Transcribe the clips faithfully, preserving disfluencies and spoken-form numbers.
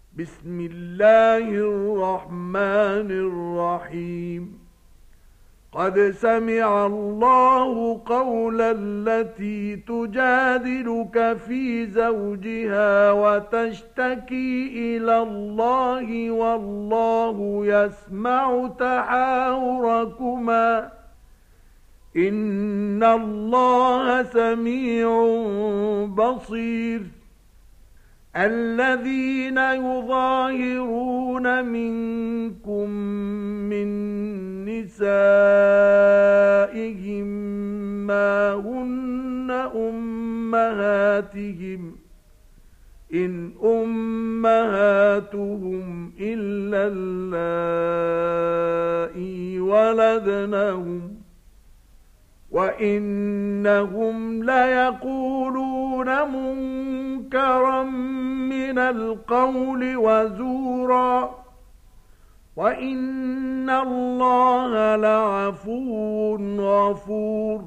بسم الله الرحمن الرحيم قد سمع الله قول التي تجادلك في زوجها وتشتكي إلى الله والله يسمع تحاوركما إن الله سميع بصير الذين يظاهرون منكم من نسائهم ما هن أمهاتهم إن أمهاتهم إلا اللائي ولدنهم وإنهم ليقولون منكرا من القول وزورا وإن الله لعفو غفور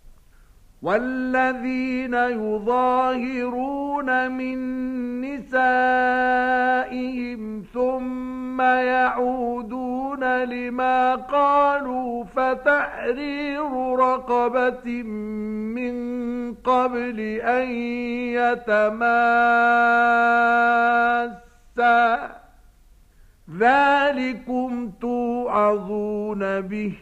والذين يظاهرون من نسائهم ثم يعودون لما قالوا فتحرير رقبة من قبل أن يتماسا ذلكم توعظون به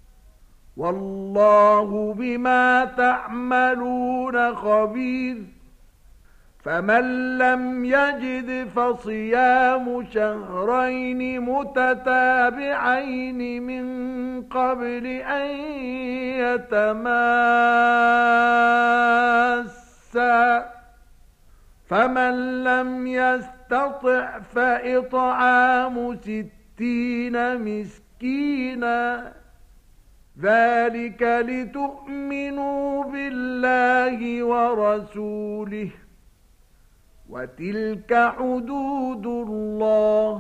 والله بما تعملون خبير فمن لم يجد فصيام شهرين متتابعين من قبل أن يتماسا فمن لم يستطع فإطعام ستين مسكينا ذلك لتؤمنوا بالله ورسوله وتلك حدود الله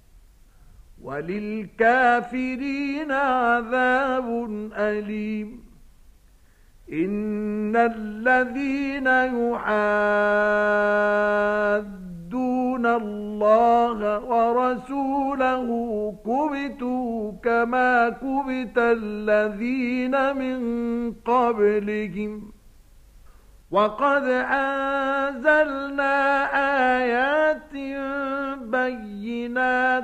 وللكافرين عذاب أليم إن الذين يحادون الله ورسوله كبتوا كما كبت الذين من قبلهم وقد أنزلنا آيات بينات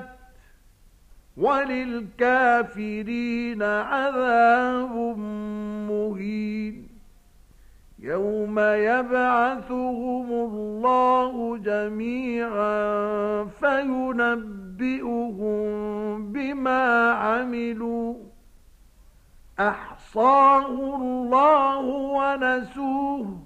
وللكافرين عذاب مهين يوم يبعثهم الله جميعا فينبئهم بما عملوا أحصاه الله ونسوه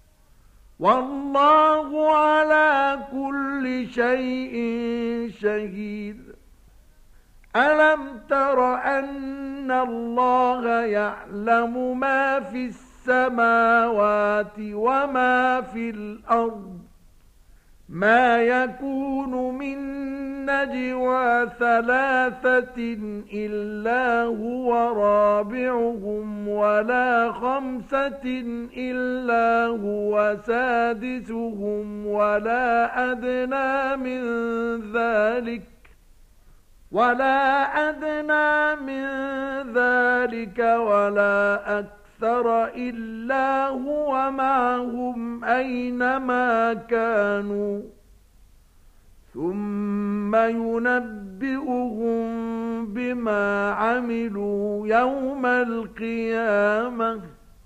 والله على كل شيء شهيد ألم تر أن الله يعلم ما في السماوات وما في الأرض ما يكون من نجوى ثلاثة إلا هو رابعهم ولا خمسة إلا هو سادسهم ولا أدنى من ذلك ولا أدنى من ذلك ولا أكثر إلا هو معهم أينما كانوا ثم ينبئهم بما عملوا يوم القيامة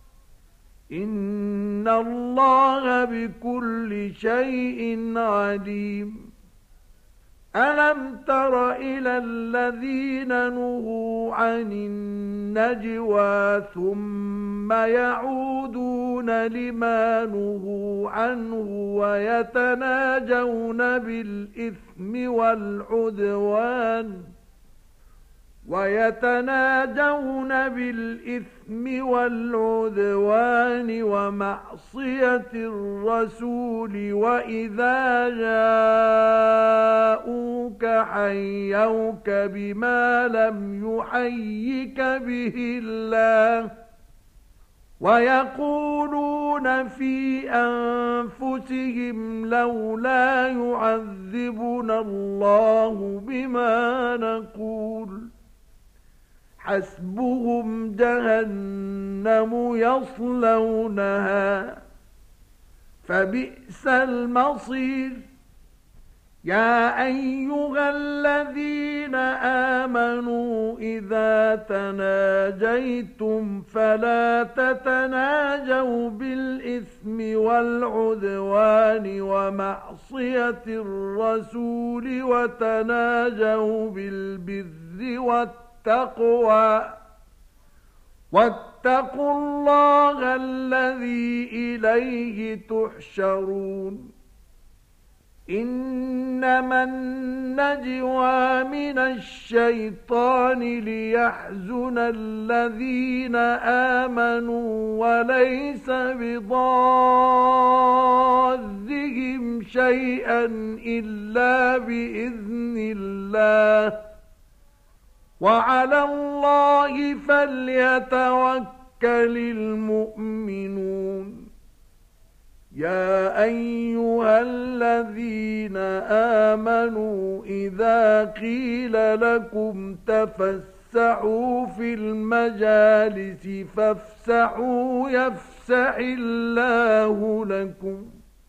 إن الله بكل شيء عليم ألم تر إلى الذين نهوا عن النجوى ثم يعودون لما نهوا عنه ويتناجون بالإثم والعدوان ويتناجون بالإثم والعدوان ومعصية الرسول وإذا جاءوك حيوك بما لم يحيك به الله ويقولون في أنفسهم لولا يعذبنا الله بما نقول حسبهم جهنم يصلونها فبئس المصير يا أيها الذين آمنوا إذا تناجيتم فلا تتناجوا بالإثم والعدوان ومعصية الرسول وتناجوا بالبر والتقوى واتقوا الله الذي إليه تحشرون إنما النجوى من الشيطان ليحزن الذين آمنوا وليس بضارهم شيئا إلا بإذن الله وعلى الله فليتوكل المؤمنون يا أيها الذين آمنوا إذا قيل لكم تفسحوا في المجالس فافسحوا يفسح الله لكم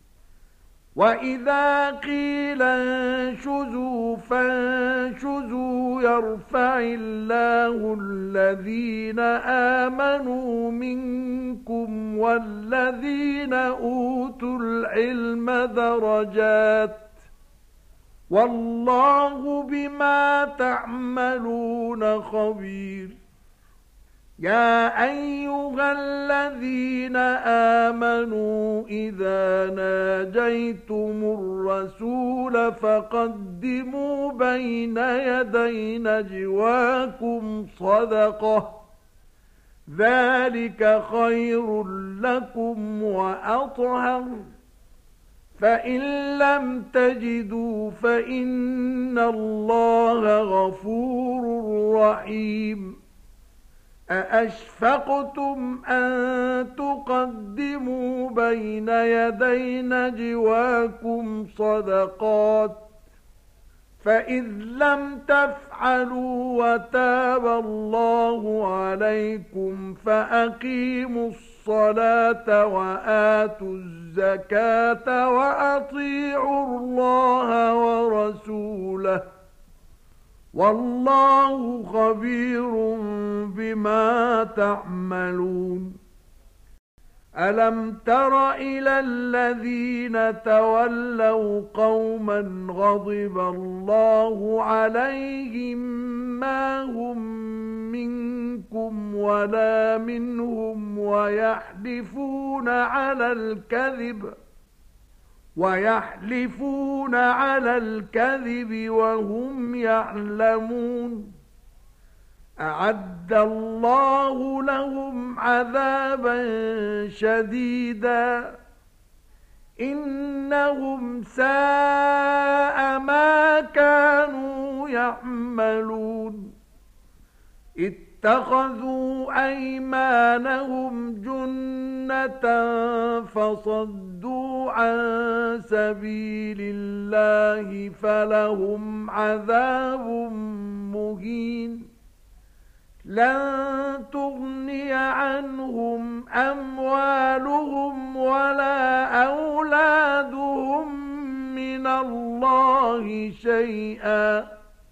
وإذا قيل انشزوا فانشزوا يرفع الله الذين آمنوا منكم والذين أوتوا العلم درجات والله بما تعملون خبير يا أيها الذين آمنوا إذا ناجيتم الرسول فقدموا بين يدي نجواكم صدقة ذلك خير لكم وأطهر فإن لم تجدوا فإن الله غفور رحيم أأشفقتم أن تقدموا بين يدي نجواكم صدقات فإذ لم تفعلوا وتاب الله عليكم فأقيموا الصلاة وآتوا الزكاة وأطيعوا الله ورسوله والله خبير بما تعملون ألم تر إلى الذين تولوا قوما غضب الله عليهم ما هم منكم ولا منهم ويحلفون على الكذب ويحلفون على الكذب وهم يعلمون أعد الله لهم عذابا شديدا إنهم ساء ما كانوا يعملون اتخذوا أيمانهم جنة فصدوا عن سبيل الله فلهم عذاب مهين لن تغني عنهم أموالهم ولا أولادهم من الله شيئا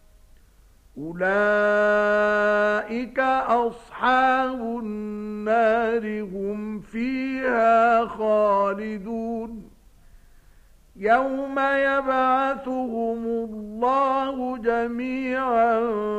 أولئك أصحاب النار هم فيها خالدون يوم يبعثهم الله جميعا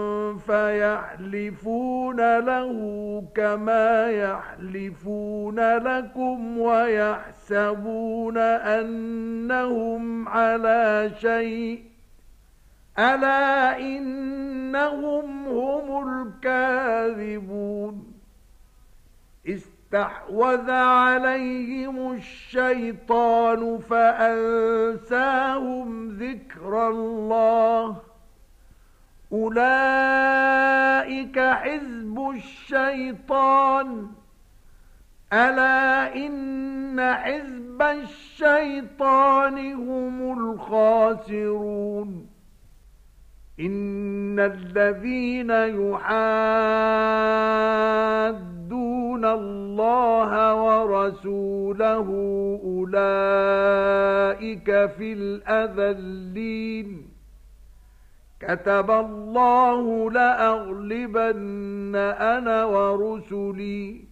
فيحلفون له كما يحلفون لكم ويحسبون أنهم على شيء ألا إنهم هم الكاذبون استحوذ عليهم الشيطان فأنساهم ذكر الله أولئك حزب الشيطان ألا إن حزب الشيطان هم الخاسرون إن الذين يحادون الله ورسوله أولئك في الأذلين كتب الله لأغلبن أنا ورسلي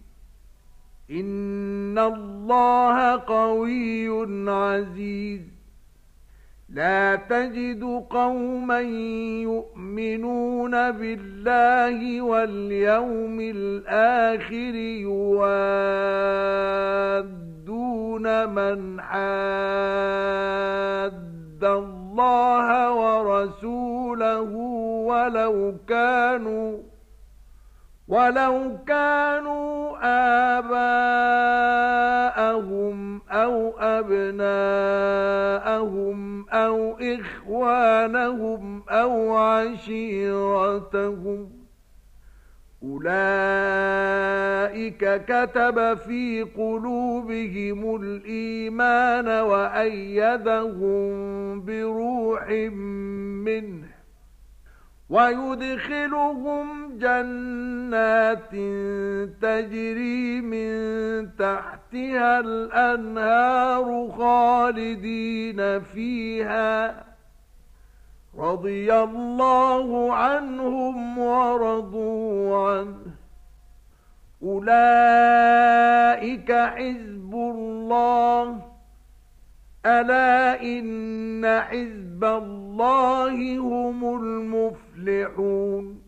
إن الله قوي عزيز لا تجد قوما يؤمنون بالله واليوم الآخر يوادون من حاد الله ورسوله ولو كانوا ولو كانوا آباءهم أو أبناءهم أو إخوانهم أو عشيرتهم أولئك كتب في قلوبهم الإيمان وأيدهم بروح منه ويدخلهم جنات تجري من تحتها الأنهار خالدين فيها رضي الله عنهم ورضوا عنه أولئك حزب الله ألا إن حزب الله هم المفلحون